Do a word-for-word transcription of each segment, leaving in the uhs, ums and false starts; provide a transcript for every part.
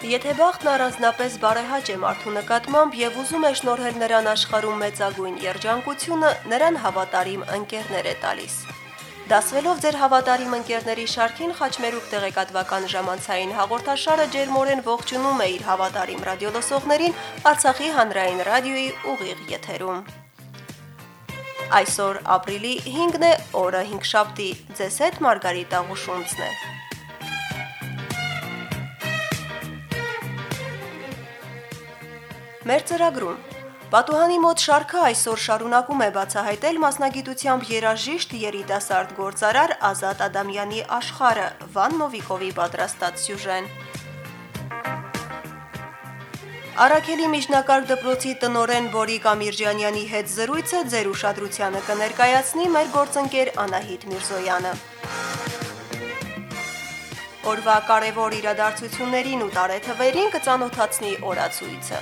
Եթե բախտն առանձնապես բարեհաճ է մարդու նկատմամբ եւ ուզում է շնորհել նրան աշխարհում մեծագույն երջանկությունը, նրան հավատարիմ ընկերներ է տալիս։ Դասվելով ձեր հավատարիմ ընկերների շարքին, Խաչմերուկ տեղեկատվական ժամանցային հաղորդաշարը ջերմորեն ողջունում է իր հավատարիմ ռադիոլսողներին Արցախի հանրային ռադիոյի ուղիղ եթերում։ Այսօր ապրիլի հինգն է, օրը հինգշաբթի, ձեզ հետ Մարգարիտ Աղուշունցն է։ Մեր ծրագրում Պատուհանի մոտ շարքը այսօր շարունակում է բացահայտել մասնագիտությամբ երաժիշտ երիտասարդ գործարար Ազատ Ադամյանի աշխարհը, Վան Նովիկովի պատրաստած սյուժեն։ Արաքելի միջնակարգ դպրոցի տնօրեն Բորիկ Ամիրջանյանի հետ զրույցը ձեր ուշադրությանը կներկայացնի մեր գործընկեր Անահիտ Միրզոյանը։ Օրվա կարևոր իրադարձություններին ու տարեթվերին կծանոթացնի օրացույցը։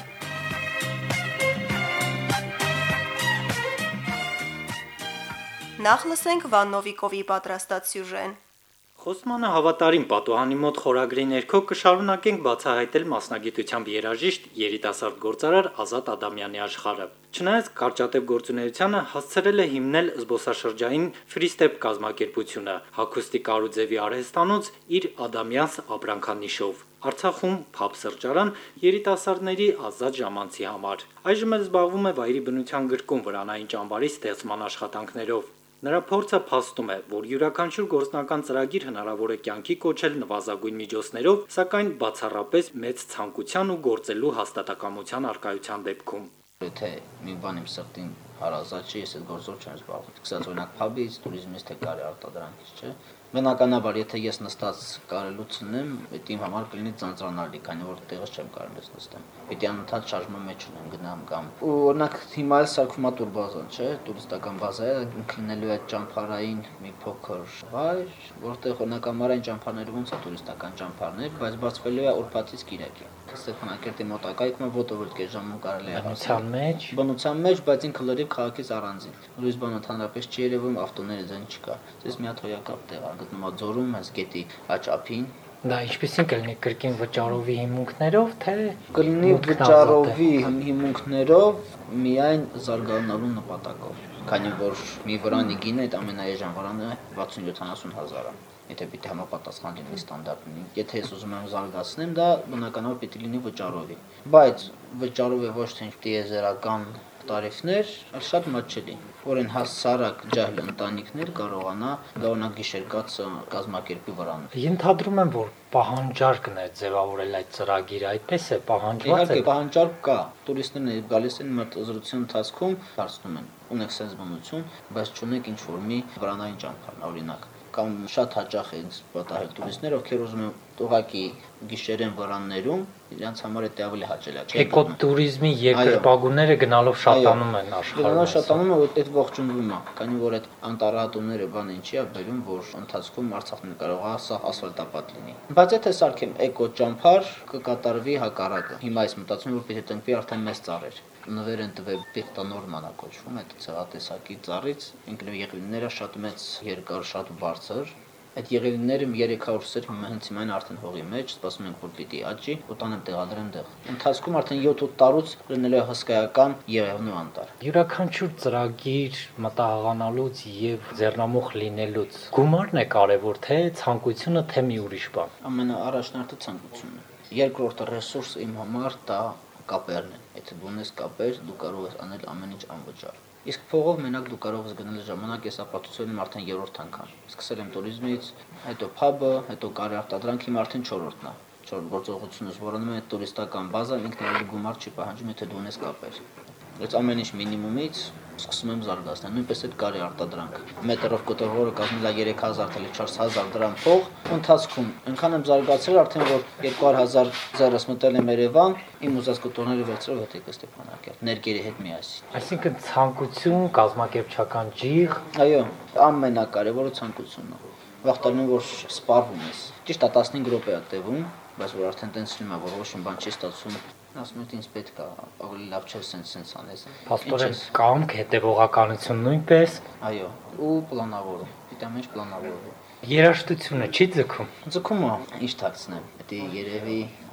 Նախ լսենք Վան Նովիկովի պատրաստած սյուժեն։ Խոսմանը հավատարիմ պատուհանի մոտ խորագրի ներքո կշարունակենք բացահայտել մասնագիտությամբ երաժիշտ երիտասարդ գործարար Ազատ Ադամյանի աշխարհը։ Չնայած կարճատև գործունեությանը հասցրել է հիմնել զբոսաշրջային ֆրիստեպ կազմակերպությունը Հագուստի Կարուձևի արհեստանոց իր Ադամյանս ապրանքանիշով։ Արցախում փապ սրճարան երիտասարդների ազատ ժամանցի համար։ Այժմ էլ զբաղվում է վայրի բնության գրկում վրանային ճամբարի ստեղծման աշխատանքներով։ Նրա փորձը փաստում է, որ յուրաքանչյուր գործնական ծրագիր հնարավոր է կյանքի կոչել նվազագույն միջոցներով, սակայն բացառապես մեծ ցանկության ու գործելու հաստատակամության առկայության դեպքում։ Եթե մի բան իմ սրտին հարազատ չի, ես այդ գործով չեմ զբաղվում։ Սկսած օրինակ փաբից, туриզմից թե կարի արտադրանքից, չէ։ Բնականաբար, եթե ես նստած կարելուց ունեմ, դա իմ համար կլինի ծանծրանալի, քանի որ տեղից չեմ կարող ես նստեմ։ Պետք է անընդհատ շարժման մեջ ունեմ գնամ կամ։ Ու օրինակ հիմա էլ սարքում է տուրբազան, չէ, տուրիստական բազա է, քննելու է ճամփարային մի փոքր վայր, որտեղ օրինակ ամառային ճամփարները ոնց է տուրիստական ճամփարներ, բայց բացվելու է օրբաթից կիրակի։ Ստեփանակերտի մոտակայքում է ոտովոտ կես ժամում կարելի է հասնել մեջ, բնության մեջ, բայց ինքը լրիվ քաղաքից առանձին։ Լույս բանը ընդհանրապես չի երևում, ավտոների ձայն չկա։ Դες մի հատ հոյակապ տեղ է, գտնվում է ձորում, հենց գետի աճափին։ Դա ինչպեսին կլինի կրկին վճարովի հիմունքներով, թե կլինի վճարովի հիմունքներով, միայն զարգանալու նպատակով։ Քանի որ մի վրանի գինը այդ ամենաեժան վրանը վաթսուն-յոթանասուն հազար է։ Եթե պիտի համապատասխան լինի ստանդարտին։ Եթե ես ուզում եմ զարգացնեմ, դա բնականաբար պիտի լինի վճարովի։ Բայց վճարով է ոչ թե տիեզերական տարիֆներ, այլ շատ մատչելի, որեն հասարակ ջահլ ընտանիքներ կարողանա գարնակ գիշերկացը կազմակերպի վրան։ Ենթադրում եմ, որ պահանջարկն է ձևավորել այդ ծրագիրը, այդպես է պահանջված է։ Իհարկե պահանջարկ կա, տուրիստներն գալիս են մրցազրույցության ընթացքում հարցնում են, ունեք sense բնություն, բայց չունեք ինչ որ մի վրանային ճամփար, օրինակ։ Կամ շատ հաճախ են պատահել տուրիստներ, ովքեր ուզում են ուղղակի գիշերեն վրաններում, իրենց համար է ավելի հաճելի է։ Էկոտուրիզմի երկրպագուները գնալով շատանում են աշխարհում։ Գնալով շատանում է, որ այդ ողջունվում է, քանի որ այդ անտառահատումները բան ինչի է բերում, որ ընթացքում Արցախն կարող է սա ասֆալտապատ լինի։ Բայց եթե սարքեմ էկո ճամփար, կկատարվի հակառակը։ Հիմա ես մտածում եմ, որ պիտի տնկվի արդեն մեծ ծառեր։ Նվեր են տվել պիղտանորմանա կոչվում, այդ ցեղատեսակի ծառից, ինքնին եղևնիները շատ մեծ, երկար, շատ բարձր։ Այդ եղևնիները երեք հարյուր սեր հիմա հենց հիմա արդեն հողի մեջ, սպասում ենք որ պիտի աճի, ու տանեմ տեղադրեմ տեղ։ Ընթացքում արդեն յոթ-ութ տարուց լինելու է հսկայական եղևնու անտառ։ Յուրաքանչյուր ծրագիր մտահղանալուց եւ ձեռնամուխ լինելուց գումարն է կարեւոր, թե ցանկությունը, թե մի ուրիշ բան։ Ամենաառաջնորդը ցանկությունն է։ Երկրորդը ռեսուրսը իմ համար դա կապերն են։ Եթե դու ունես կապեր, դու կարող ես անել ամեն ինչ անվճար։ Իսկ փողով մենակ դու կարող ես գնել ժամանակ, ես ապացուցել եմ արդեն երրորդ անգամ։ Սկսել եմ туриզմից, հետո փաբը, հետո կարի արտադրանք, հիմա արդեն չորրորդն է։ Չորրորդ գործողությունս, որոնց մեջ տուրիստական բազան ինքն էլ գումար չի պահանջում, եթե դու ունես կապեր։ Այս ամեն ինչ մինիմումից սկսում եմ զարգացնել, նույնպես այդ կարի արտադրանք։ Մետրով կտորը կազմել է երեք հազար թե չորս հազար դրամ փող, ընթացքում այնքան եմ զարգացրել արդեն որ երկու հազար ձեռս մտել եմ Երևան, իմ ուզած կտորները վերցրել հետո Ստեփանակերտ, ներկերի հետ միասին։ Այսինքն ցանկություն, կազմակերպչական ջիղ, այո, ամենակարևորը ցանկությունն է։ Վախտանում եմ որ սպառվում ես։ Ճիշտ է տասնհինգ րոպե է տևում, բայց որ արդեն տենց լինում է որ ոչ մի բան չի ստացվում։ Ասում եմ ինձ պետք է ավելի լավ չէ սենց սենց անես։ Փաստորեն կամք, հետևողականություն նույնպես։ Այո, ու պլանավորում։ Պիտի ամեն ինչ պլանավորվի։ Երաժշտությունը չի ձգում։ Ձգում է, ինչ թաքցնեմ։ Դա երևի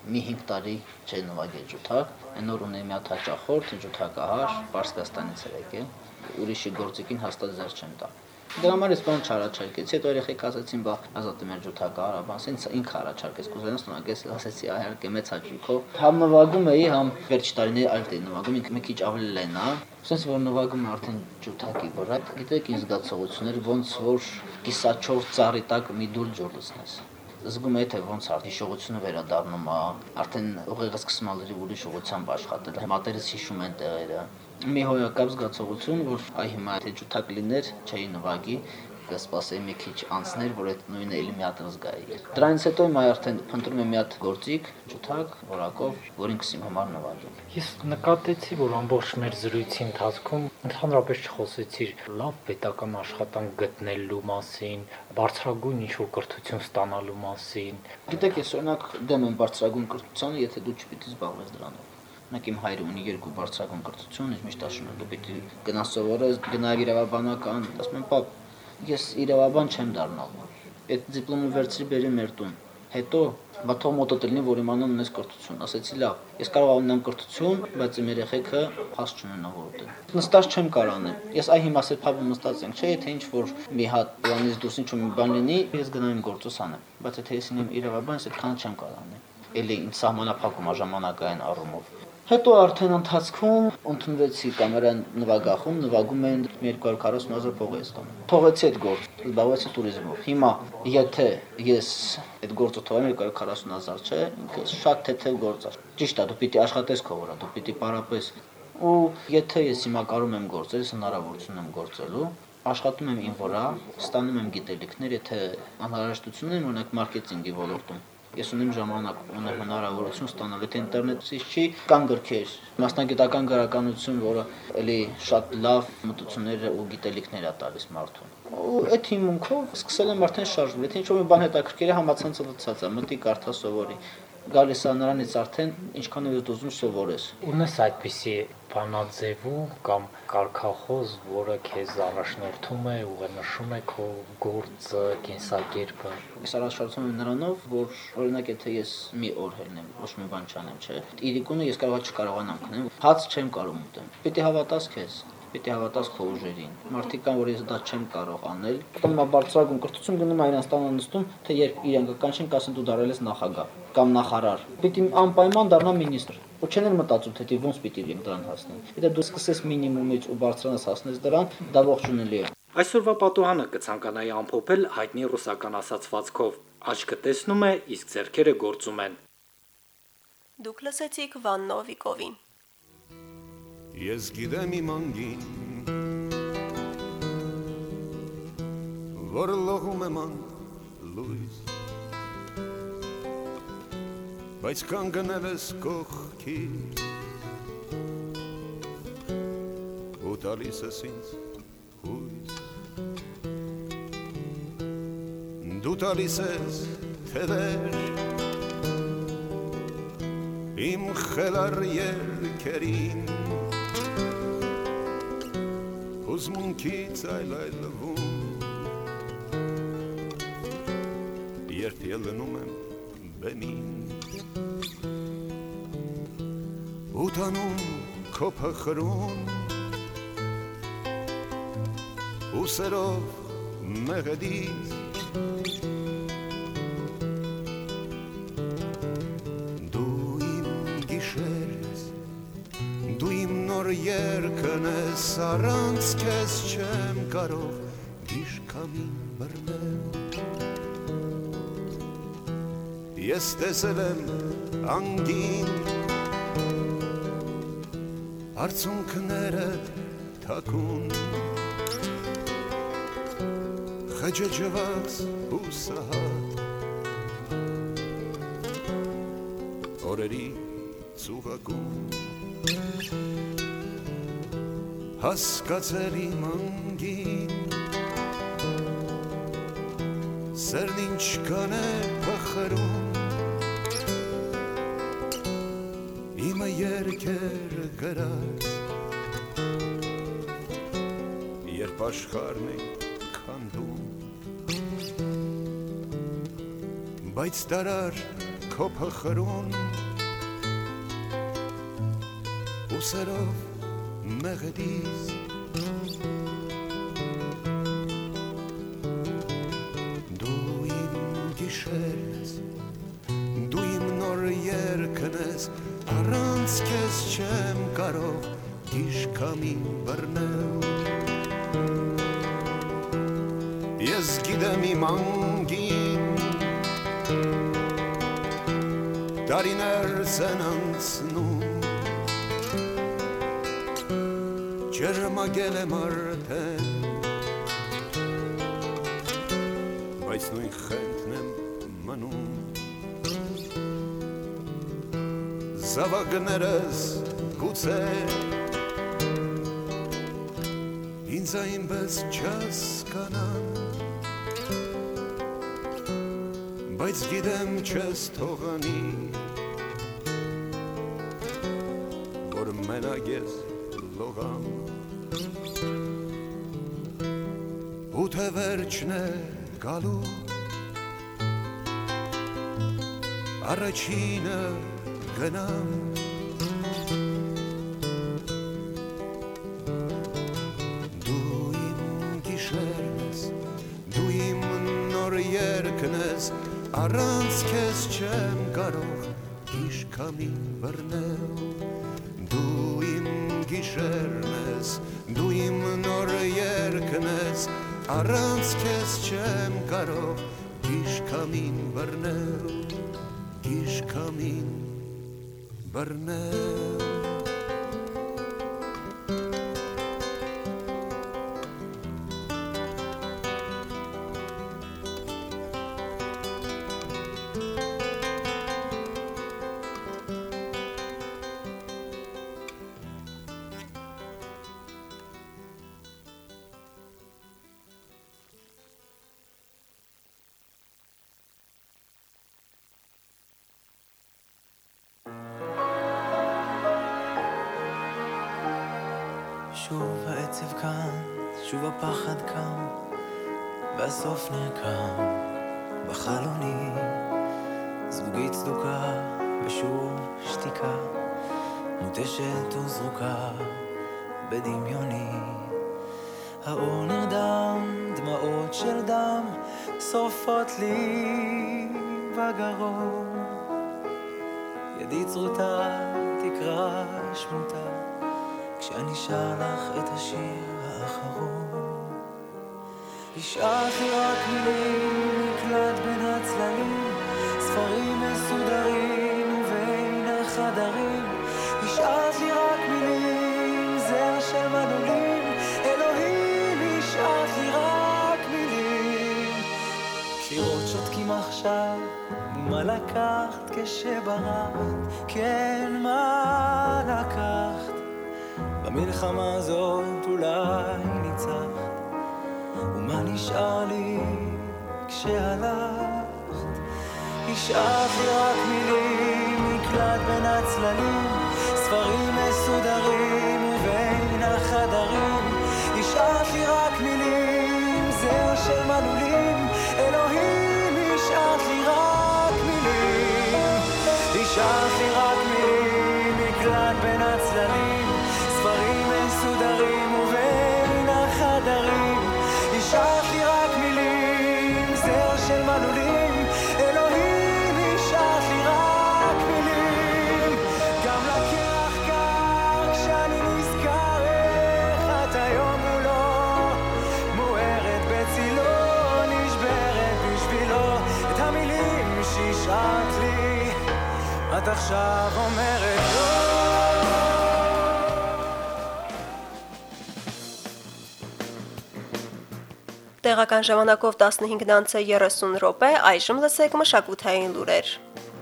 մի հինգ տարի չէ նվագել ջութակ, այն օր ունեի մի հատ հաճախորդ ջութակահար, Պարսկաստանից էր եկել, ուրիշի գործիքին հաստատ զեր չեմ տա։ Դրա համար ես բան չառաջարկեցի, հետո երեխեք ասացին, բա ազատ եմ ջութակահար, բանս ինձ ինքը առաջարկեց կուզենաս նվագես, ասեցի այհարկե մեծ հաճույքով։ Համ նվագում էի, համ վերջի տարիների այլ դե նվագում, ինքը մի քիչ ավելի լեն է, ասես որ նվագում արդեն ջութակի վրա, գիտեք ինձ զգացողություններ ոնց որ կիսաչոր ծառի տակ մի դուլ ջուր լցնես։ Զգում էի թե ոնց արդի հիշողությունը վերադառնում է, արդեն ուղեղը սկսում է լրիվ ուրիշ ուղղությամբ աշխատել, մատերս հիշում են տեղերը։ Մի հոյակապ զգացողություն, որ այ հիմա թե ջութակ լիներ, չէի նվագի, կսպասեի մի քիչ անցներ, որ այդ նույնը էլի մի հատ զգայի։ Դրանից հետո հիմա արդեն փնտրում եմ մի հատ գործիք, ջութակ, որակով, որին կսիմ համար նվագեմ։ Ես նկատեցի, որ ամբողջ մեր զրույցի ընթացքում ընդհանրապես չխոսեցիր լավ պետական աշխատանք գտնելու մասին, բարձրագույն ինչ-որ կրթություն ստանալու մասին։ Գիտեք, ես օրինակ դեմ եմ բարձրագույն կրթությանը, եթե դու չպիտի զբաղվես դրանով։ Նայեք իմ հայրը ունի երկու բարձրագույն կրթություն, ես միշտ ասում եմ, դու պիտի գնաս սովորես, գնալ իրավաբանական, ասում եմ, պապ, ես իրավաբան չեմ դառնալ։ Այդ դիպլոմը վերցրի բերի մեր տուն։ Հետո բա թող մոտդ լինի, որ իմանան ունես կրթություն։ Ասեցի լավ, ես կարող եմ ունենամ կրթություն, բայց իմ երեխեքը փաս չունենա որտեղ։ Նստած չեմ կարող անել։ Ես այ հիմա սեփաբը նստած եմ, չէ՞, եթե ինչ որ մի հատ պլանից դուրս ինչ-որ մի բան լինի, ես գնամ իմ գործս անեմ։ Բայց եթե ես ինեմ իրավաբան, ես այդքան չեմ կարող անել։ Էլի ինձ սահմանափակում է ժամանակային առումով։ Հետո արդեն ընթացքում ընդունվեցի կամերան նվագախում, նվագում են երկու հարյուր քառասուն հազար փող ես տանում։ Թողեցի այդ գործ, զբաղվեցի տուրիզմով։ Հիմա եթե ես այդ գործը թողեմ երկու հարյուր քառասուն հազար չէ, ինքը շատ թեթև գործ է։ Ճիշտ է, դու պիտի աշխատես քո վրա, դու պիտի պարապես։ Ու եթե ես հիմա կարող եմ գործել, ես հնարավորություն եմ գործելու, աշխատում եմ իմ վրա, ստանում եմ գիտելիքներ, եթե անհրաժեշտություն ունեմ, օրինակ մարքեթինգի ոլորտում։ Ես ունեմ ժամանակ, ունեմ հնարավորություն ստանալ, եթե ինտերնետից չի, կան գրքեր, մասնագիտական գրականություն, որը էլի շատ լավ մտություններ ու գիտելիքներ է տալիս մարդուն։ Ու այդ հիմունքով սկսել եմ արդեն շարժվել, եթե ինչ-որ մի բան հետաքրքիր է, համացանցը լցած է, մտի կարդա սովորի։ Գալիս է նրանից արդեն ինչքան ես ուզում սովորես։ Ունես այդպիսի բանաձևում կամ կարգախոս, որը քեզ առաջնորդում է, ուղենշում է քո գործը, կենսակերպը։ Ես առաջարկում եմ նրանով, որ օրինակ եթե ես մի օր հելնեմ, ոչ մի բան չանեմ, չէ։ Իրիկունը ես կարող չկարողանամ քնել, հաց չեմ կարող ուտեմ։ Պիտի հավատաս քեզ։ Պիտի հավատաս քո ուժերին։ Մարդիկ կան, որ ես դա չեմ կարող անել։ Կամ բարձրագույն կրթություն գնում է իրենց տանը նստում, թե երբ իրենք կանչեն, կասեն դու դարել ես նախագահ կամ նախարար։ Պիտի անպայման դառնա մինիստր։ Ու չեն էլ մտածում, թե ոնց պիտի իրենք դրան հասնեն։ Եթե դու սկսես մինիմումից ու բարձրանաս հասնես դրան, դա ողջունելի է։ Այսօրվա պատուհանը կցանկանայի ամփոփել հայտնի ռուսական ասացվածքով. աչքը տեսնում է, իսկ ձեռքերը գործում են։ Դուք լսեցիք Վան Նովիկովին։ Ես գիտեմ իմ անգին, որ լողում եմ ան լույս, բայց կանգնել ես կողքից, ու տալիս ես ինձ հույս, դու տալիս ես թևեր, իմ խելար երգերին, Հուզմունքից այլայլվում, երբ ելնում եմ բեմին, ու տանում քո փխրուն, ուսերով մեղեդից, դու իմ գիշերս, դու իմ նոր երկն ես, առանց քեզ չեմ կարող գիշկամին բռնել, ես տեսել եմ անգին, արցունքները թաքուն, խջջված ու սահատ, օրերի ծուղակում, հասկացել իմ անգին, սերն ինչքան է փխրում, իմը երկեր գրած, երբ աշխարհն է քանդում, բայց տարար քո փխրուն, ուսերով մեղեդիս դու իմ գիշերս դու իմ նոր երգն ես առանց քեզ չեմ կարող գիշկամին բռնել ես գիտեմ իմ անգին Տարիներս են անցնում Ջերմագել եմ արդեն Բայց նույն խենթն եմ մնում Զավակներս գուցե Ինձ այնպես չհասկանան Բայց գիտեմ չես թողանի Որ մենակ ես լողամ Ու թե վերջն է գալու Առաջինը գնամ Դու իմ գիշերն ես Դու իմ նոր երգն ես Առանց քեզ չեմ կարող գիշկամին բռնել Դու իմ գիշերն ես Դու իմ նոր երգն ես Առանց քեզ չեմ կարող գիշկամին բռնել Գիշկամին բռնել שוב העצב כאן, שוב הפחד קם, והסוף נרקם בחלוני, זוגית צדוקה ושוב שתיקה, מוטשת וזרוקה בדמיוני. האור נרדם, דמעות של דם, שורפות לי בגרון, ידי צרוטה תקרא שמותה, כשאני שר לך את השיר האחרון. השארת לי רק מילים, מקלט בין הצללים, ספרים מסודרים ובין החדרים. השארת לי רק מילים, זר של מנעולים, אלוהים, השארת לי רק מילים. קירות שותקים עכשיו, מה לקחת כשברחת? כן, מה לקחת? במלחמה הזאת אולי ניצחת, ומה נשאר לי כשהלכת? השארת לי רק מילים, מקלט בין הצללים, ספרים מסודרים ובין החדרים. השארת לי רק מילים, זר של מנעולים, אלוהים, השארת לי רק מילים. השארת לי רק מילים, מקלט בין הצללים, ספרים מסודרים ובין החדרים. השארת לי רק מילים, זר של מנעולים, אלוהים, השארת לי רק מילים. גם לקרח קר כשאני נזכר איך את היום מולו, מוארת בצילו, נשברת בשבילו. את המילים שהשארת לי את עכשיו אומרת לא. Տեղական ժամանակով տասնհինգ երեսուն րոպե, այժմ լսեք մշակութային լուրեր։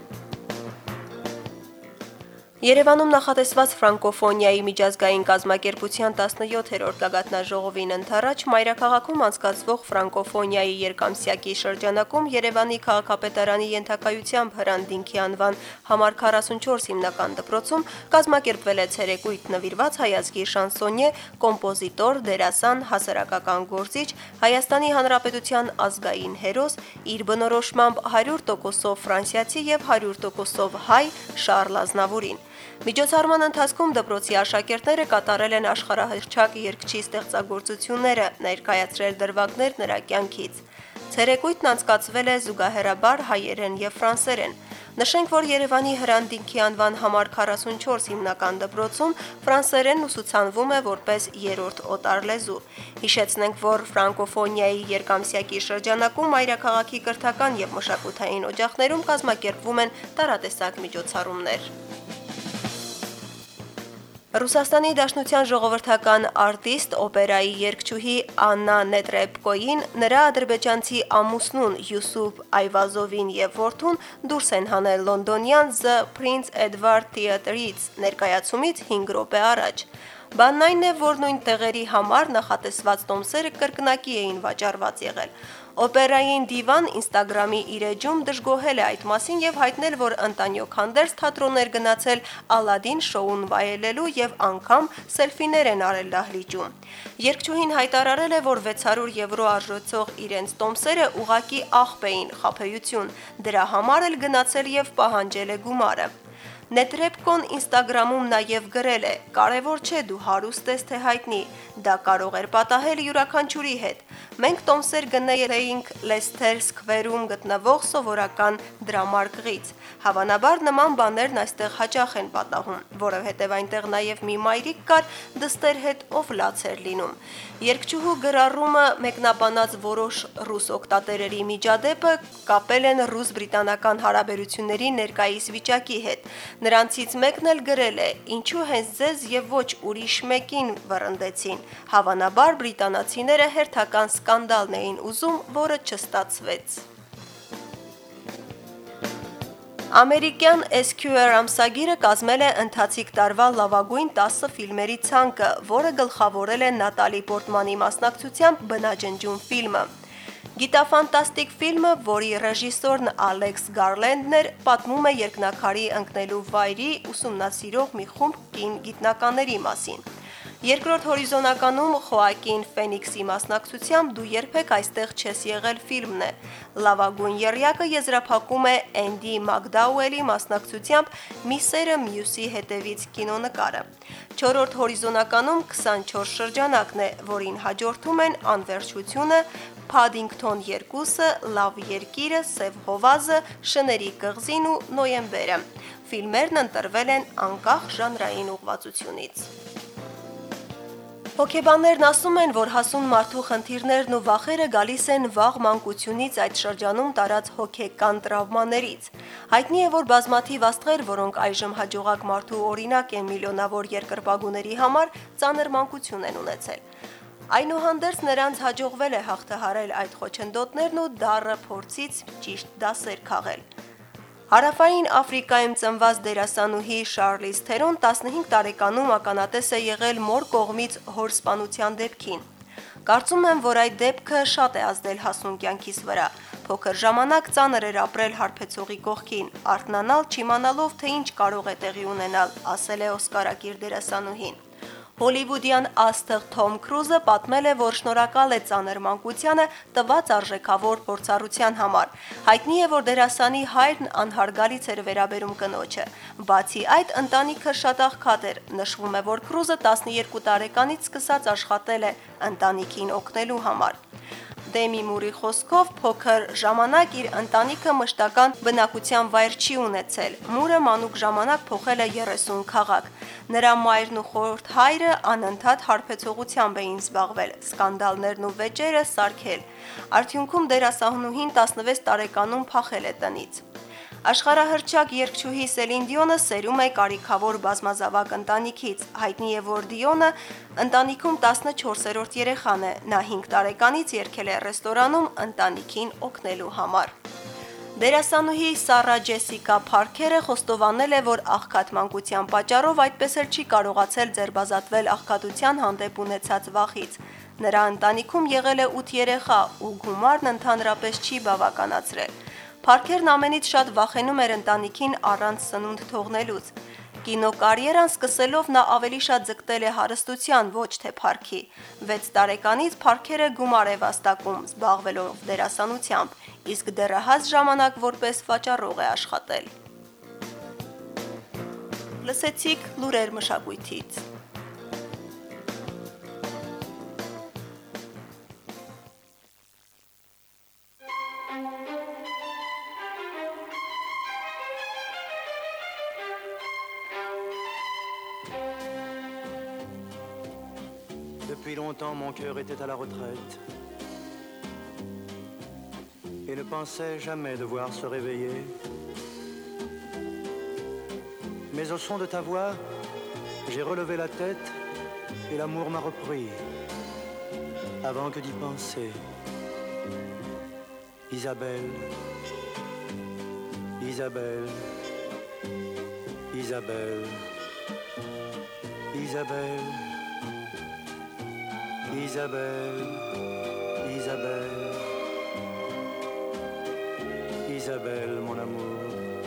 Երևանում նախատեսված ֆրանկոֆոնիայի միջազգային կազմակերպության տասնյոթերորդ գագաթնաժողովին ընթառաջ մայրաքաղաքում անցկացվող ֆրանկոֆոնիայի երկամսյակի շրջանակում Երևանի քաղաքապետարանի ենթակայությամբ Հրանդինքի անվան համար քառասունչորս հիմնական դպրոցում կազմակերպվել է ցերեկույթ նվիրված հայազգի շանսոնյե, կոմպոզիտոր, դերասան, հասարակական գործիչ, Հայաստանի Հանրապետության ազգային հերոս, իր բնորոշմամբ հարյուր տոկոսով ֆրանսիացի եւ հարյուր տոկոսով հայ Շարլ Ազնավուրին։ Միջոցառման ընթացքում դպրոցի աշակերտները կատարել են աշխարհահռչակ երգչի ստեղծագործությունները, ներկայացրել դրվագներ նրա կյանքից։ Ցերեկույթն անցկացվել է զուգահեռաբար հայերեն եւ ֆրանսերեն։ Նշենք, որ Երևանի Հրանդինքի անվան համար քառասունչորս հիմնական դպրոցում ֆրանսերենն ուսուցանվում է որպես երրորդ օտար լեզու։ Հիշեցնենք, որ ֆրանկոֆոնիայի երկամսյակի շրջանակում մայրաքաղաքի կրթական եւ մշակութային օջախներում կազմակերպվում են տարատեսակ միջոցառումներ։ Ռուսաստանի Դաշնության ժողովրդական արտիստ, օպերայի երգչուհի Աննա Նետրեբկոյին, նրա ադրբեջանցի ամուսնուն Յուսուփ Այվազովին եւ որդուն դուրս են հանել լոնդոնյան The Prince Edward Theatre-ից ներկայացումից հինգ րոպե առաջ։ Բանն այն է, որ նույն տեղերի համար նախատեսված տոմսերը կրկնակի էին վաճառված եղել։ Օպերային դիվան Instagram-ի իր էջում դժգոհել է այդ մասին եւ հայտնել, որ ընտանյոք հանդերձ թատրոններ գնացել Ալադին շոուն վայելելու եւ անգամ սելֆիներ են արել դահլիճում։ Երգչուհին հայտարարել է, որ վեց հարյուր եվրո արժեցող իրենց տոմսերը ուղակի աղբ էին, խաբեություն, դրա համար էլ գնացել եւ պահանջել է գումարը։ Նետրեբկոն Instagram-ում նաև գրել է. «Կարևոր չէ դու հարուստ ես թե հայտնի, դա կարող էր պատահել յուրաքանչյուրի հետ։ Մենք տոմսեր գնել էինք Լեսթեր Սքվերում գտնվող սովորական դրամարկղից։ Հավանաբար նման բաներն այստեղ հաճախ են պատահում, որովհետև այնտեղ նաև մի մայրիկ կար դստեր հետ, ով լաց էր լինում»։ Երգչուհու գրառումը մեկնաբանած որոշ ռուս օգտատերերի միջադեպը կապել են ռուս-բրիտանական հարաբերությունների ներկայիս վիճակի հետ։ Նրանցից մեկն էլ գրել է. «Ինչու հենց ձեզ եւ ոչ ուրիշ մեկին վռնդեցին։ Հավանաբար բրիտանացիները հերթական սկանդալն էին ուզում, որը չստացվեց»։ Ամերիկյան Esquire ամսագիրը կազմել է ընթացիկ տարվա լավագույն տասը ֆիլմերի ցանկը, որը գլխավորել է Նատալի Պորտմանի մասնակցությամբ բնաջնջում ֆիլմը։ Գիտաֆանտաստիկ ֆիլմը, որի ռեժիսորն Ալեքս Գարլենդն էր, պատմում է երկնաքարի ընկնելու վայրի ուսումնասիրող մի խումբ կին գիտնականների մասին։ Երկրորդ հորիզոնականում Խոակին Ֆենիքսի մասնակցությամբ «Դու երբեք այստեղ չես եղել» ֆիլմն է։ Լավագույն եռյակը եզրափակում է Էնդի Մակդաուելի մասնակցությամբ «Մի սերը մյուսի հետևից» կինոնկարը։ Չորրորդ հորիզոնականում քսանչորս շրջանակն է, որին հաջորդում են «Անվերջությունը», Փադինգթոն երկուսը, «Լավ երկիրը», «Սև հովազը», «Շների կղզին» ու «Նոյեմբերը»։ Ֆիլմերն ընտրվել են անկախ ժանրային ուղղվածությունից։ Հոգեբաններն ասում են, որ հասուն մարդու խնդիրներն ու վախերը գալիս են վաղ մանկությունից այդ շրջանում տարած հոգեկան տրավմաներից։ Հայտնի է, որ բազմաթիվ աստղեր, որոնք այժմ հաջողակ մարդու օրինակ են միլիոնավոր երկրպագուների համար, ծանր մանկություն են ունեցել։ Այնուհանդերձ նրանց հաջողվել է հաղթահարել այդ խոչընդոտներն ու դառը փորձից ճիշտ դասեր քաղել։ Հարավային Աֆրիկայում ծնված դերասանուհի Շարլիզ Թերոն տասնհինգ տարեկանում ականատես է եղել մոր կողմից հոր սպանության դեպքին։ Կարծում եմ, որ այդ դեպքը շատ է ազդել հասուն կյանքիս վրա։ Փոքր ժամանակ ծանր էր ապրել հարբեցողի կողքին, արթնանալ չիմանալով, թե ինչ կարող է տեղի ունենալ, ասել է օսկարակիր դերասանուհին։ Հոլիվուդյան աստղ Թոմ Քրուզը պատմել է, որ շնորհակալ է ծանր մանկությանը տված արժեքավոր փորձառության համար։ Հայտնի է, որ դերասանի հայրն անհարգալից էր վերաբերում կնոջը։ Բացի այդ, ընտանիքը շատ աղքատ էր։ Նշվում է, որ Քրուզը տասնյոթ տարեկանից սկսած աշխատել է ընտանիքին օգնելու համար։ Դեմի Մուրի խոսքով փոքր ժամանակ իր ընտանիքը մշտական բնակության վայր չի ունեցել։ Մուրը մանուկ ժամանակ փոխել է երեսուն քաղաք։ Նրա մայրն ու խորհրդ հայրը անընդհատ հարբեցողությամբ էին զբաղվել, սկանդալներն ու վեճերը սարքել։ Արդյունքում դերասանուհին տասնվեց տարեկանում փախել է տնից։ Աշխարհահռչակ երգչուհի Սելին Դիոնը սերում է կարիքավոր բազմազավակ ընտանիքից։ Հայտնի է, որ Դիոնը ընտանիքում տասնչորսերորդ երեխան է։ Նա հինգ տարեկանից երգել է ռեստորանում ընտանիքին օգնելու համար։ Դերասանուհի Սարա Ջեսիկա Փարքերը խոստովանել է, որ աղքատ մանկության պատճառով այդպես էլ չի կարողացել ձերբազատվել աղքատության հանդեպ ունեցած վախից։ Նրա ընտանիքում եղել է ութ երեխա ու գումարն ընդհանրապես չի բավականացրել։ Փարքերն ամենից շատ վախենում էր ընտանիքին առանց սնունդ թողնելուց։ Կինոկարիերան սկսելով նա ավելի շատ ձգտել է հարստության, ոչ թե փառքի։ վեց տարեկանից Փարքերը գումար է վաստակում, զբաղվելով դերասանությամբ, իսկ դեռահաս ժամանակ որպես վաճառող է աշխատել։ Լսեցիք լուրեր մշակույթից։ Depuis longtemps, mon cœur était à la retraite et ne pensait jamais devoir se réveiller. Mais au son de ta voix, j'ai relevé la tête et l'amour m'a repris avant que d'y penser. Isabelle, Isabelle, Isabelle, Isabelle. Isabelle, Isabelle, Isabelle, mon amour.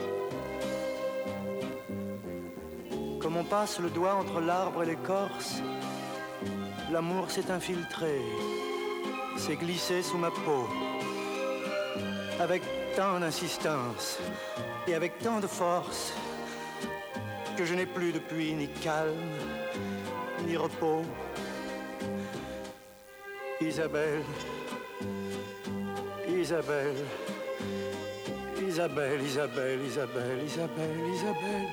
Comme on passe le doigt entre l'arbre et l'écorce, l'amour s'est infiltré, s'est glissé sous ma peau, avec tant d'insistance et avec tant de force que je n'ai plus depuis ni calme, ni repos. Isabelle, Isabelle, Isabelle, Isabelle, Isabelle, Isabelle, Isabelle,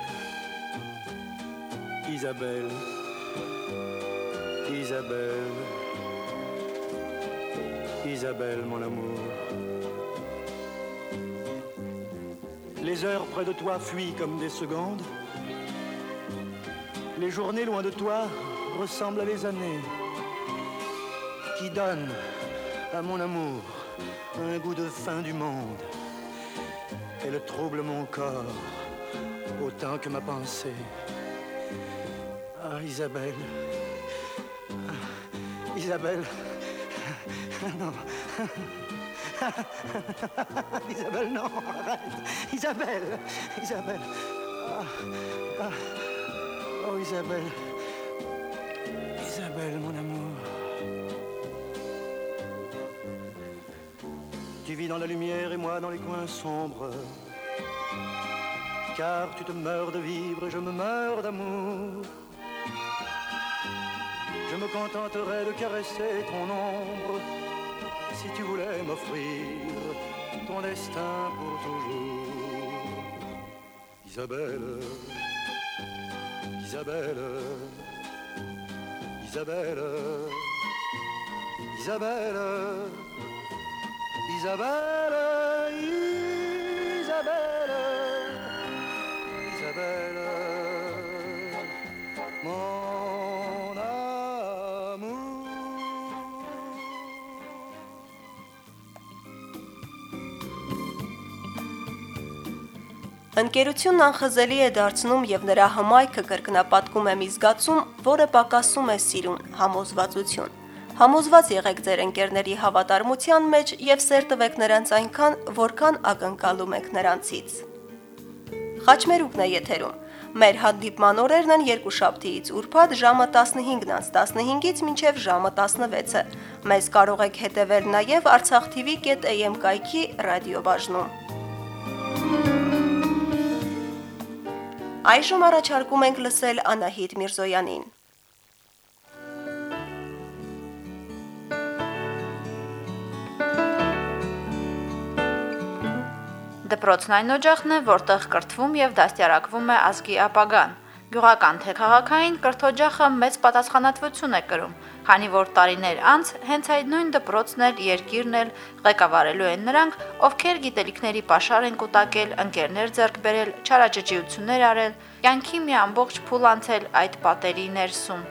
Isabelle, Isabelle, Isabelle, mon amour. Les heures près de toi fuient comme des secondes. Les journées loin de toi ressemblent à les années qui donnent à mon amour un goût de fin du monde. Elle trouble mon corps autant que ma pensée. Ah, Isabelle, ah, Isabelle, non, Isabelle, non, arrête, Isabelle, Isabelle, ah, ah. Oh, Isabelle, Isabelle, mon amour. Tu vis dans la lumière et moi dans les coins sombres. Car tu te meurs de vivre et je me meurs d'amour. Je me contenterai de caresser ton ombre si tu voulais m'offrir ton destin pour toujours. Isabelle, Isabelle, Isabelle, Isabelle, Isabelle, Isabelle, Isabelle, mon amour. Ընկերությունն անխզելի է դարձնում եւ նրա հմայքը կրկնապատկում է մի զգացում, որը պակասում է սիրուն, համոզվածություն։ Համոզված եղեք ձեր ընկերների հավատարմության մեջ եւ սեր տվեք նրանց այնքան, որքան ակնկալում եք նրանցից։ Խաչմերուկն է եթերում։ Մեր հանդիպման օրերն են երկուշաբթիից ուրբաթ ժամը տասնհինգ տասնհինգից մինչև ժամը տասնվեցը։ Մեզ կարող եք հետևել նաեւ artsakh t v dot a m կայքի ռադիոբաժնում։ Այժմ առաջարկում ենք լսել Անահիտ Միրզոյանին։ Դպրոցն այն օջախն է, որտեղ կրթվում եւ դաստիարակվում է ազգի ապագան։ Գյուղական թե քաղաքային կրթօջախը մեծ պատասխանատվություն է կրում, քանի որ տարիներ անց հենց այդ նույն դպրոցն էլ երկիրն էլ ղեկավարելու են նրանք, ովքեր գիտելիքների պաշար են կուտակել, ընկերներ ձեռք բերել, չարաճճիություններ արել, կյանքի մի ամբողջ փուլ անցել այդ պատերի ներսում։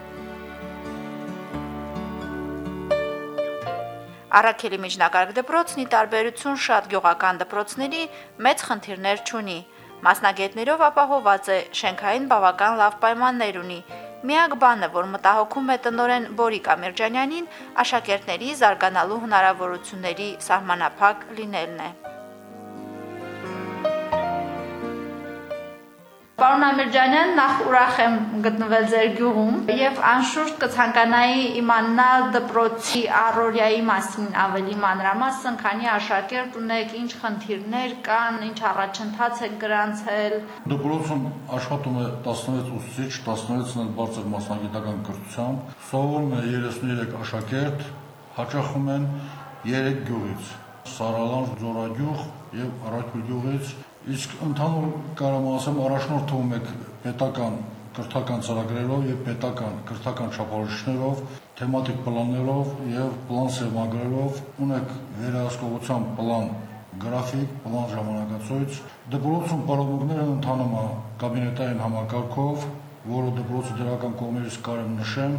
Առաքելի միջնակարգ դպրոցն ի տարբերություն շատ գյուղական դպրոցների մեծ խնդիրներ չունի։ Մասնագետներով ապահոված է, շենքային բավական լավ պայմաններ ունի։ Միակ բանը, որ մտահոգում է տնօրեն Բորիկ Ամիրջանյանին, աշակերտների զարգանալու հնարավորությունների սահմանափակ լինելն է։ Պարոն Ամիրջանյան, նախ ուրախ եմ գտնվել ձեր գյուղում եւ անշուշտ կցանկանայի իմանալ դպրոցի առօրյայի մասին ավելի մանրամասն, քանի աշակերտ ունեք, ինչ խնդիրներ կան, ինչ առաջընթաց եք գրանցել։ Դպրոցում աշխատում է տասնվեց ուսուցիչ, տասնվեցն էլ բարձր մասնագիտական կրթությամբ, սովորում է երեսուններեք աշակերտ, հաճախում են երեք գյուղից՝ Սարալան, Ձորագյուղ եւ Արաքուլ գյուղից։ Իսկ ընդհանուր կարամ ասեմ առաջնորդվում եք պետական կրթական ծրագրերով եւ պետական կրթական չափորոշիչներով, թեմատիկ պլաններով եւ պլան սերմագրերով, ունեք վերահսկողության պլան գրաֆիկ, պլան ժամանակացույց։ Դպրոցում պարապմունքները ընթանում է կաբինետային համակարգով, որը դպրոցի դրական կողմերից կարեմ նշեմ,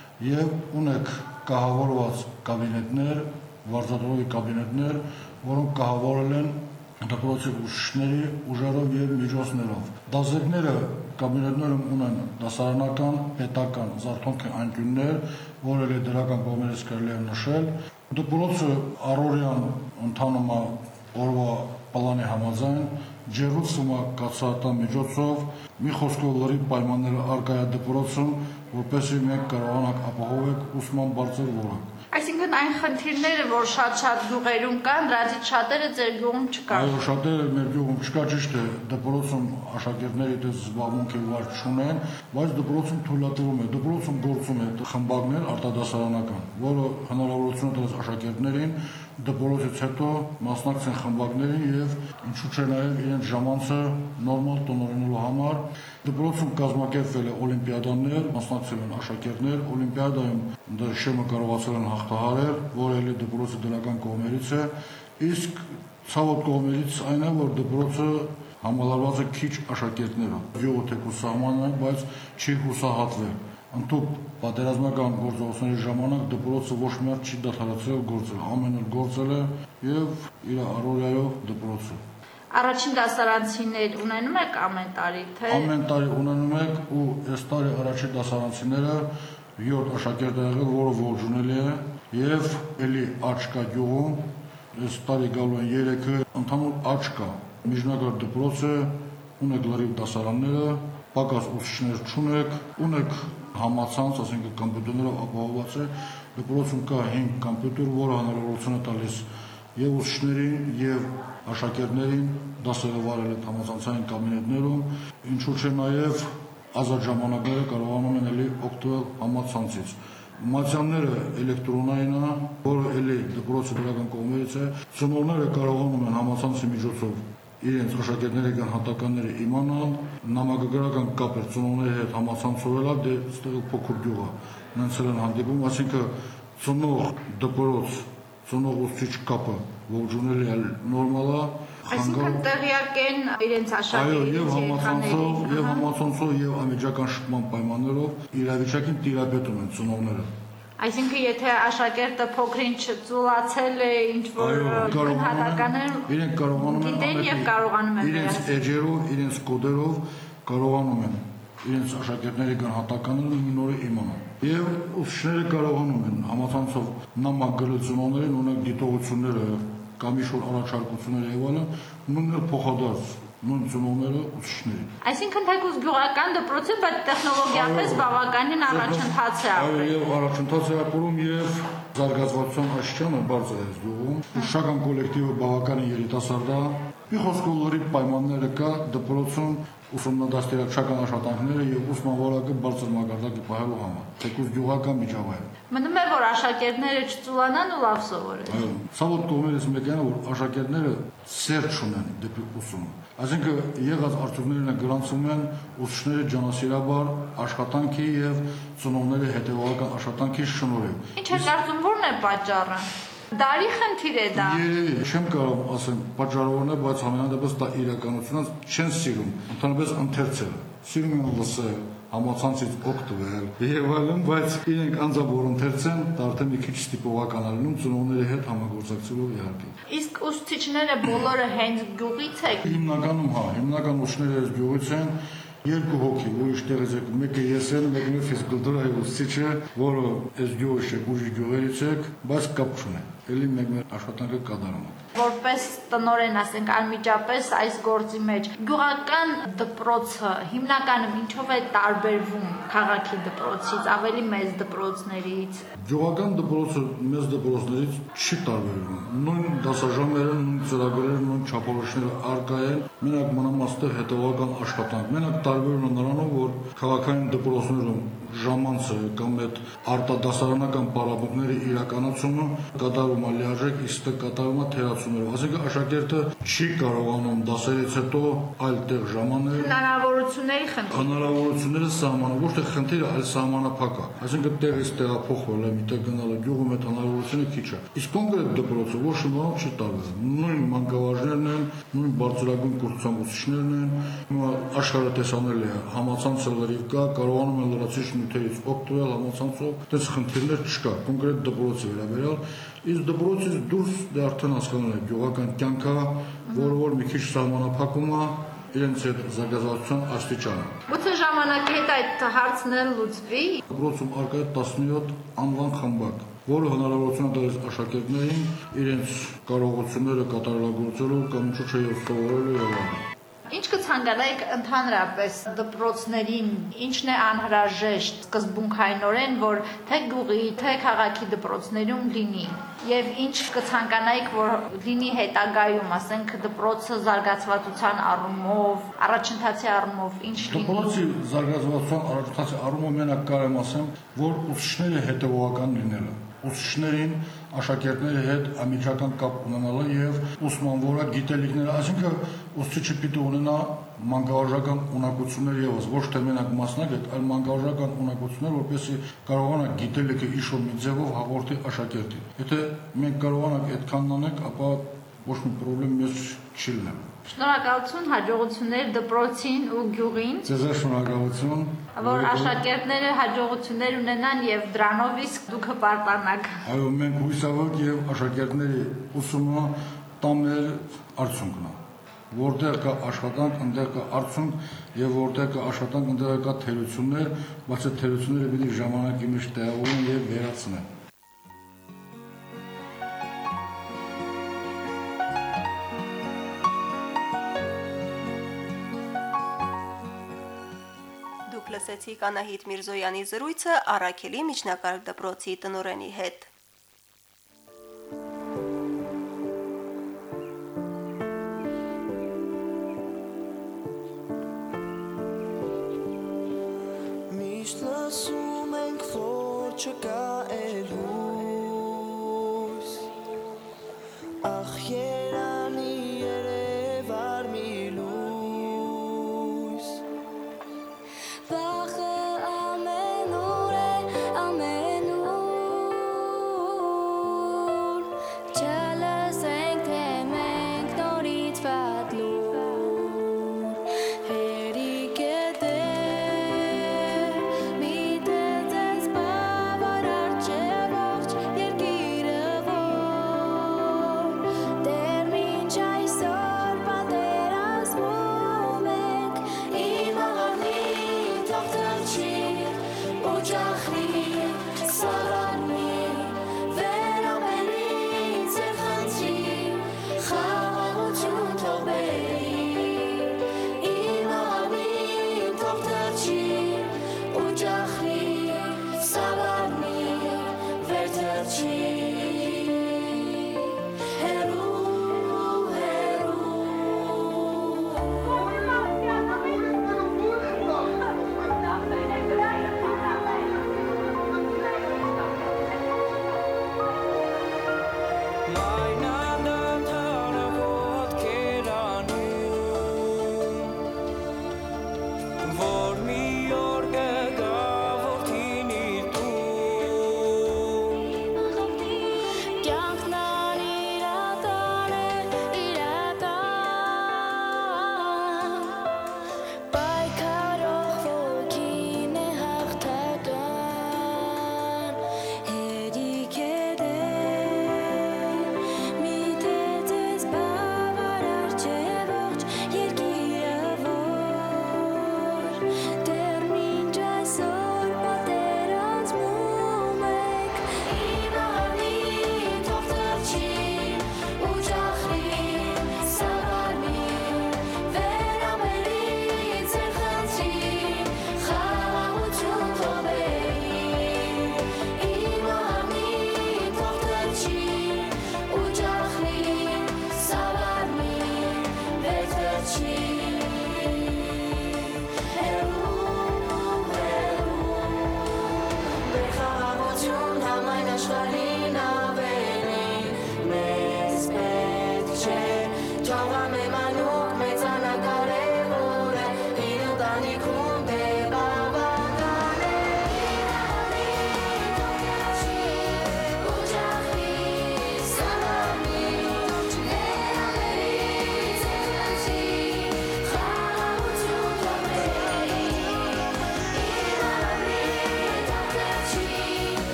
եւ ունեք կահավորված կաբինետներ, վարձատրողի կաբինետներ, որոնք կահավորել են դպրոցի ուսուցիչների ուժերով եւ միջոցներով։ Դասերները կաբինետներում ունեն դասարանական, պետական, զարթոնքի անկյուններ, որը էլ դրական կողմերից կարելի է նշել։ Դպրոցը առօրյան ընթանում է օրվա պլանի համաձայն, ջերուցում է կաթսայատան միջոցով, մի խոսքով լրիվ պայմանները առկա է դպրոցում, որպեսզի մենք կարողանանք ապահովել ուսման բարձր որակ։ Այսինքն այն խնդիրները, որ շատ-շատ գյուղերում կան, դրանցից շատերը ձեր գյուղում չկան։ Այո, շատերը մեր գյուղում չկա, ճիշտ է, դպրոցում աշակերտների դες զբաղմունքի վար չունեն, բայց դպրոցում թույլատրվում է, դպրոցում գործում է խմբակներ արտադասարանական, որը հնարավորություն տալիս աշակերտներին դպրոցից հետո մասնակցեն խմբակներին եւ ինչու՞ չէ նաեւ իրենց ժամանցը նորմալ տնօրինելու համար։ Դպրոցում կազմակերպվել է օլիմպիադաներ, մասնակցել են աշակերտներ, օլիմպիադայում դրշեմը կարողացել են հաղթահարել, որը էլի դպրոցի դրական կողմերից է, իսկ ցավոտ կողմերից այն է, որ դպրոցը համալարված է քիչ աշակերտներով։ Գյուղը թեկուզ սահմանն է, բայց չի հուսահատվել։ Ընդհանուր պատերազմական գործողությունների ժամանակ դպրոցը ոչ միայն չի դադարեցրել գործել, ամեն օր գործել է եւ իր առօրյայով դպրոցը։ Առաջին դասարանցիներ ունենում եք ամեն տարի, թե ամեն տարի ունենում ենք ու այս տարի առաջին դասարանցիները յոթ աշակերտ է եղել, որը ողջունելի է եւ էլի աճ կա գյուղում, այս տարի գալու են երեքը, ընդհանուր աճ կա։ Միջնակարգ դպրոցը ունեք լրիվ դասարանները, պակաս ուսուցիչներ չունեք, ունեք համացանց, ասենք կոմպյուտերներով ապահովված է, դպրոցում կա հինգ կոմպյուտեր, որը հնարավորություն է տալիս եւ ուսուցիչներին եւ աշակերտներին դասերը վարել այդ համացանցային կաբինետներում, ինչու՞ չէ նաեւ ազատ ժամանակները կարողանում են էլի օգտվել համացանցից։ Մատյանները էլեկտրոնային է, որը էլի դպրոցի դրական կողմերից է, ծնողները կարողանում են համացանցի միջոցով իրենց աշակերտների գնահատականները իմանալ, նամակագրական կապեր ծնողների հետ համացանցողելա, դե այստեղ փոքր գյուղ է, նրանցել են հանդիպում, այսինքն ծնող դպրոց, ծնող ուսուցիչ կապը ողջունելի է, նորմալ է, այսինքն տեղյակ են իրենց աշակերտների եւ համացանցով, եւ համացանցով եւ անմիջական շփման պայմաններով իրավիճակին տիրապետում են ծնողները։ Այսինքն եթե աշակերտը փոքրինչ ծուլացել է ինչ-որ գնահատականներ, իրենք կարողանում են գիտեն եւ կարողանում են իրենց էջերով, իրենց կոդերով կարողանում են իրենց աշակերտների գնահատականները մի նորը իմանալ։ Եվ ուսուցիչները կարողանում են համացանցով նամակ գրել ծնողներին, ունենք դիտողությունները կամ ինչ-որ առաջարկություններ եւ այլն, նույնն փոխադարձ նույն ծնողները ուսուցիչների։ Այսինքն թեկուզ գյուղական դպրոց է, բայց տեխնոլոգիապես բավականին առաջընթաց է ապրել։ Այո, եւ առաջընթաց է ապրում եւ զարգացվածության աշխարհը բարձր է գյուղում։ Ուսուցչական կոլեկտիվը բավականին երիտասարդ է։ Մի խոսքով լրիվ պայմանները կա դպրոցում ուսումնադաստիարակչական աշխատանքները եւ ուսման որակը բարձր մակարդակի պահելու համար։ Թեկուզ գյուղական միջավայր։ Մնում է, որ աշակերտները չծուլանան ու լավ սովորեն։ Այո, ցավոտ կողմերից մեկն է, որ աշակերտները սեր չունեն դեպի ուսումը։ Այսինքն եղած արդյունքներն գրանցում են ուսուցիչների ջանասիրաբար աշխատանքի եւ ծնողների հետեւողական աշխատանքի շնորհիվ։ Ինչ է կարծում, որն է պատճառը։ Դարի խնդիր է դա։ Երևի, չեմ կարող ասեմ պատճառողն է, բայց համենայնդեպս դա իրականությունն է, չեն սիրում, ընդհանրապես ընթերցել։ Սիրում են լսել, համացանցից օգտվել եւ այլն, բայց իրենք անձամբ ընթերցեն, դա արդեն մի քիչ ստիպողական է լինում ծնողների հետ համագործակցելով իհարկե։ Իսկ ուսուցիչները բոլորը հենց գյուղից եք։ Հիմնականում հա, հիմնական ուսուցիչները գյուղից են։ Երկու հոգի, ուրիշ տեղից եք, մեկը ես եմ, մեկը ֆիզկուլտուրայի ուսուցիչը, որը այս գյուղից է, ուրիշ գյուղերից եք, բայց կապ չունի։ ելի մեկ մեր աշխատանքը կատարում ենք։ Որպես տնօրեն, ասենք, անմիջապես այս գործի մեջ գյուղական դպրոցը հիմնականում ինչով է տարբերվում քաղաքի դպրոցից, ավելի մեծ դպրոցներից։ Գյուղական դպրոցը մեծ դպրոցներից չի տարբերվում։ Նույն դասաժամերը, նույն ծրագրերը, նույն չափորոշիչները առկա են, մենակ մանրամասններ հետևական աշխատանք։ Մենակ տարբերումը նրանով, որ քաղաքային դպրոցներում ժամանցը կամ այդ արտադասարանական պարապմունքների իրականացումը կատարվում է լիարժեք, իսկ կատարվում է թերացումներով։ Այսինքն աշակերտը չի կարողանում դասերից հետո այլ տեղ ժամանել։ Հնարավորությունների խնդիր։ Հնարավորությունները սահմանը, ոչ թե խնդիրը, այլ սահմանափակ է։ Այսինքն տեղից տեղափոխվել է, միտեղ գնալը գյուղում այդ հնարավորությունը քիչ է։ Իսկ կոնկրետ դպրոցը ոչ մի չի տարբերվում։ Նույն մանկավարժներն են, նույն բարձրագույն կուրսությամբ ուսուցիչներն են, աշխարհը տեսանելի է, համացանցը լրիվ կա, կարողանում են լրացիչ նյութերից օգտվել համացանցով, դες խնդիրներ չկա, կոնկրետ դպրոցի վերաբերյալ, իսկ դպրոցից դուրս դե արդեն հասկանալ է գյուղական կյանքը, որը որ մի քիչ սահմանափակում է իրենց այդ զարգացվածության աստիճանը։ Գուցե ժամանակի հետ այդ հարցն էլ լուծվի։ Դպրոցում առկա է տասնյոթ անվան խմբակ, որը հնարավորություն տալիս աշակերտներին իրենց կարողությունները կատարելագործելու կամ ինչ-որ եւ սովորելու եւ այլն։ Ինչ կցանկանայիք ընդհանրապես դպրոցներին, ինչն է անհրաժեշտ սկզբունքայինորեն, որ թե գյուղի, թե քաղաքի դպրոցներում լինի, եւ ինչ կցանկանայիք, որ լինի հետագայում, ասենք դպրոցը զարգացվածության առումով, առաջընթացի առումով, ինչ լինի։ Դպրոցի զարգացվածության առաջընթացի առումով մենակ կարեմ ասեմ, որ ուսուցիչները հետևողական լինելը, ուսուցիչներին աշակերտների հետ ամիջական կապ ունենալը եւ ուսմանվորա գիտելիքները, այսինքն ուսուցիչը պիտի ունենա մանկավարժական ունակություններ եւս, ոչ թե մենակ մասնագետ, այլ մանկավարժական ունակություններ, որպեսզի կարողանա գիտելիքը ինչ-որ մի ձևով հաղորդի աշակերտին։ Եթե մենք կարողանանք այդքանն անենք, ապա ոչ մի խնդրեմ մեզ չի լինելու։ Շնորհակալություն, հաջողություններ դպրոցին ու գյուղին։ Ձեզ շնորհակալություն։ Որ աշակերտները հաջողություններ ունենան եւ դրանով իսկ դուք հպարտանաք։ Այո, մենք հույսավոր եւ աշակերտների ուսումը տանել արդյունքն է։ Որտեղ կա աշխատանք, այնտեղ կա արդյունք եւ որտեղ կա աշխատանք, այնտեղ կա թերություններ, բայց այդ թերությունները պիտի ժամանակի մեջ տեղավորեն եւ վերացնեն։ Լսեցիք Անահիտ Միրզոյանի զրույցը Առաքելի միջնակարգ դպրոցի տնօրենի հետ։ Միշտ լսում ենք, որ չկա էլ հույս, ախ երանի երևար մի լույս, վախը ամեն օր է, ամեն օր, չլսենք, թե մենք նորից վատ լուր, հերիք է դեր, միթե ձեզ բավարար չէ ողջ երկիրը, որ դեր մինչ այսօր պատերազմում ենք, իմ աղավնի թող թրջի ու ջախնի, սավառնի, վերաբերից էլ խնդրի, խաղաղություն թող բերի, իմ աղավնի թող թրջի ու ջախնի, սավառնի, վեր թրջի, հեռու, հեռու։ Որ մի օր կգա որդին իր տուն,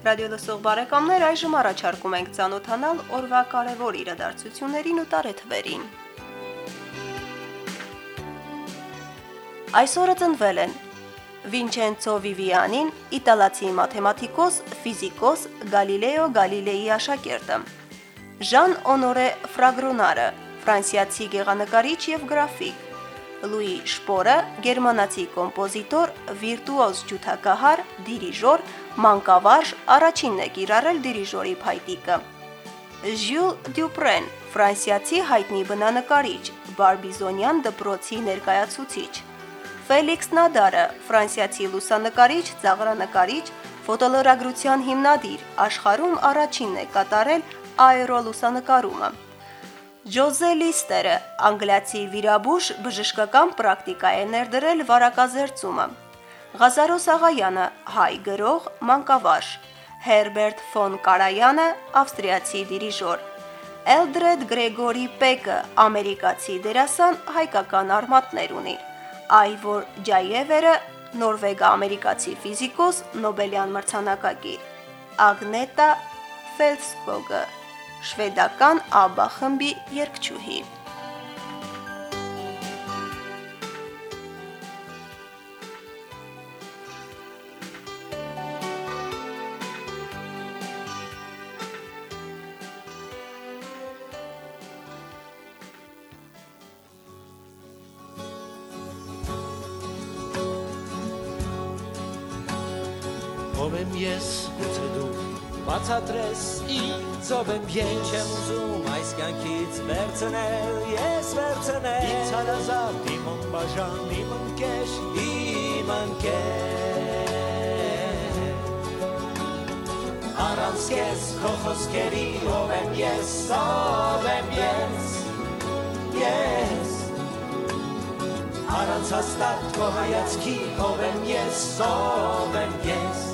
Ռադիո լսող բարեկամներ, այժմ առաջարկում ենք ծանոթանալ օրվա կարևոր իրադարձություններին ու տարեթվերին։ Այսօրը ծնվել են Վինչենցո Վիվիանին, իտալացի մաթեմատիկոս, ֆիզիկոս, Գալիլեո Գալիլեի աշակերտը, Ժան Օնորե Ֆրագրոնարը, ֆրանսիացի գեղանկարիչ եւ գրաֆիկ, Լուի Շպորը, գերմանացի կոմպոզիտոր, վիրտուոզ ջութակահար, դիրիժոր, մանկավարժ, առաջինն է կիրառել դիրիժորի փայտիկը, Ժյուլ Դյուպրեն, ֆրանսիացի հայտնի բնանկարիչ, բարբիզոնյան դպրոցի ներկայացուցիչ, Ֆելիքս Նադարը, ֆրանսիացի լուսանկարիչ, ծաղրանկարիչ, ֆոտոլրագրության հիմնադիր, աշխարհում առաջինն է կատարել աերոլուսանկարումը, Ջոզե Լիստերը, անգլիացի վիրաբույժ, բժշկական պրակտիկա է ներդրել վարակազերծումը, Ղազարոս Աղայանը, հայ գրող, մանկավարժ, Հերբերտ ֆոն Կարայանը, ավստրիացի դիրիժոր, Էլդրեդ Գրեգորի Պեկը, ամերիկացի դերասան, հայկական արմատներ ունի, Այվոր Ջայևերը, նորվեգա-ամերիկացի ֆիզիկոս, Նոբելյան մրցանակակիր, Ագնետա Ֆելսկոգը, շվեդական ABBA խմբի երգչուհի։ Ով եմ ես, գուցե դու բացատրես ինձ, ով եմ ես, չեմ ուզում այս կյանքից վերցնել, ես վերցնել, ինձ հարազատ, իմ անբաժան, իմ ընկեր, իմ ընկեր, առանց քեզ քո խոսքերի, ով եմ ես, ով եմ ես, ես, առանց հաստատ քո հայացքի, ով եմ ես, ով եմ ես,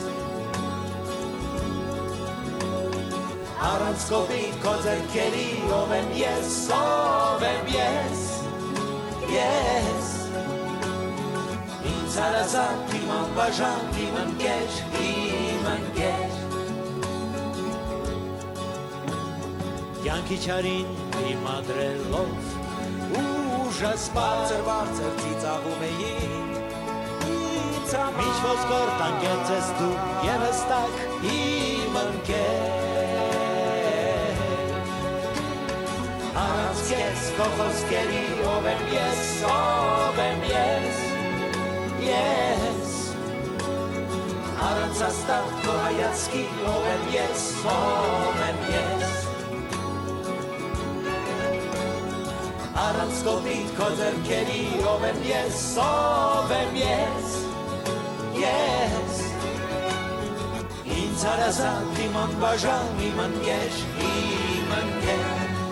առանց կոպիտ քո ձեռքերի, ով եմ ես, ով եմ ես, ես, ինձ հարազատ, իմ անբաժան, իմ ընկեր, իմ ընկեր, կյանքի չարին դիմադրելով, ուժս բարձր բարձր ծիծաղում էի, ինձ համար մինչ ոսկոր տանկեց ես դու և հստակ իմ ընկեր, առանց քեզ քո խոսքերի, ով եմ ես, ով եմ ես, ես, առանց հաստատ քո հայացքի, ով եմ ես, ով եմ ես, առանց կոպիտ քո ձեռքերի, ով եմ ես, ով եմ ես, ես, ինձ հարազատ, իմ անբաժան, իմ ընկեր, իմ ընկեր,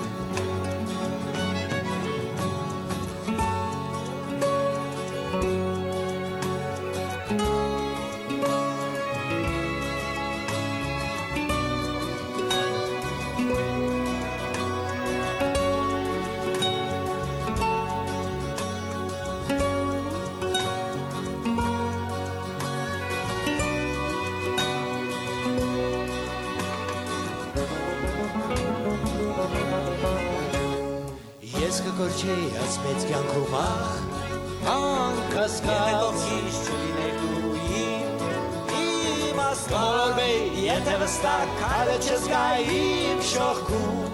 Ես կգորջեի այս մեծ կյանքում ախ, անկասկած, եթե դողքից չլիներ դու իմ, իմ աստղորվեի, եթե վստակ քայլը չզգա իմ շողքում,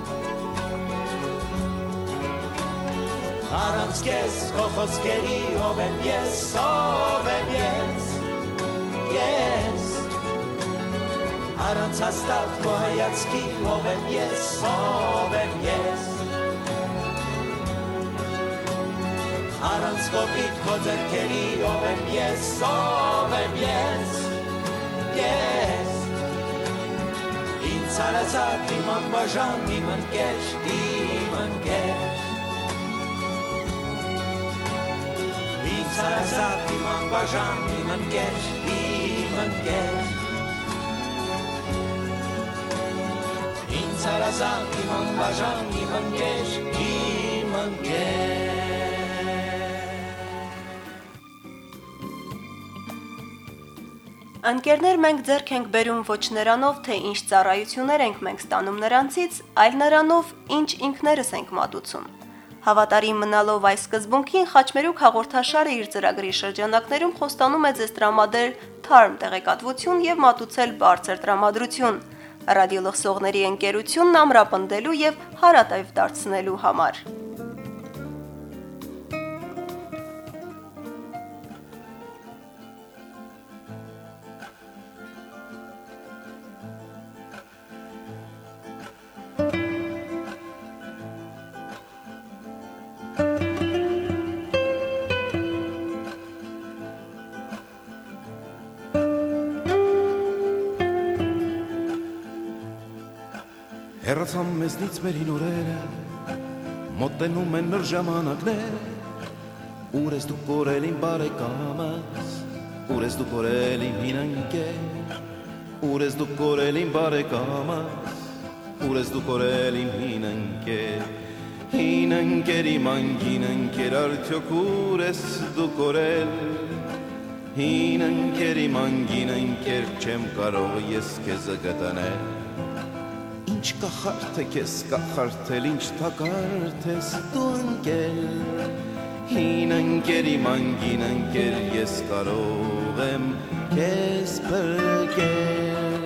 առանց քեզ քո խոսքերի, ով եմ ես, ով եմ ես, ես, առանց հաստատ քո հայացքի, ով եմ ես, ով եմ ես, առանց կոպիտ քո ձեռքերի, ով եմ ես, ով եմ ես, ես, ինձ հարազատ, իմ անբաժան, իմ ընկեր, իմ ընկեր, ինձ հարազատ, իմ անբաժան, իմ ընկեր, իմ ընկեր, ինձ հարազատ, իմ անբաժան, իմ ընկեր, իմ ընկեր, Ընկերներ, մենք ձեռք ենք բերում ոչ նրանով, թե ինչ ծառայություններ ենք մենք ստանում նրանցից, այլ նրանով, ինչ ինքներս ենք մատուցում։ Հավատարիմ մնալով այս սկզբունքին, Խաչմերուկ հաղորդաշարը իր ծրագրի շրջանակներում խոստանում է ձեզ տրամադրել թարմ տեղեկատվություն եւ մատուցել բարձր տրամադրություն, ռադիոլսողների ընկերությունն ամրապնդելու եւ հարատև դարձնելու համար։ Հեռացան մեզնից մերին օրերը, մոտենում են նոր ժամանակներ, ուր ես դու կորել իմ բարեկամս, ուր ես դու կորել իմ հին ընկեր, ուր ես դու կորել իմ բարեկամս, ուր ես դու կորել իմ հին ընկեր, հին ընկեր իմ անգին ընկեր, արդյոք ուր ես դու կորել, հին ընկեր իմ անգին ընկեր, չեմ կարող ես քեզ գտնել։ Ինչ կախարդ է քեզ կախարդել, ինչ թակարդ ես դու ընկեր, հին ընկեր իմ անգին ընկեր, ես կարող եմ քեզ փրկել։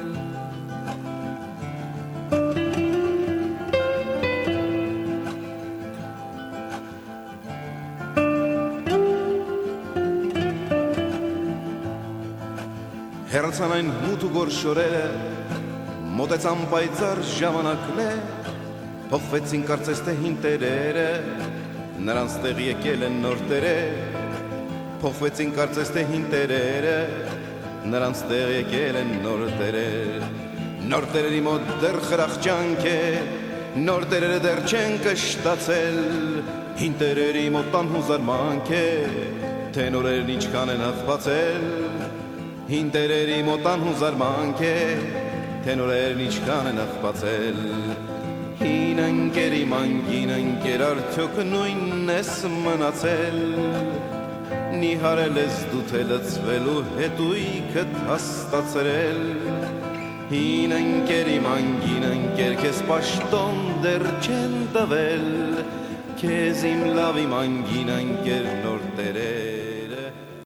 Հեռացան այն մութ ու գորշ օրերը, մոտեցան պայծառ ժամանակներ, փոխվեցին կարծես թե հին տերերը, նրանց տեղ եկել են նոր տերեր, փոխվեցին կարծես թե հին տերերը, նրանց տեղ եկել են նոր տերեր, նոր տերերի մոտ դեռ խրախճանք է, նոր տերերը դեռ չեն կշտացել, հին տերերի մոտ անհուզարմանք է, թե նորերն ինչքան են հղբացել, հին տերերի մոտ անհուզարմանք է, թե նորերն ինչքան են աղբացել, հին ընկեր իմ անգին ընկեր, արդյոք նույնն ես մնացել, նիհարել ես դու թե լծվելու հետույքդ հաստացրել, հին ընկեր իմ անգին ընկեր, քեզ պաշտոն դեռ չեն տվել, քեզ իմ լավ իմ անգին ընկեր նոր տերեր։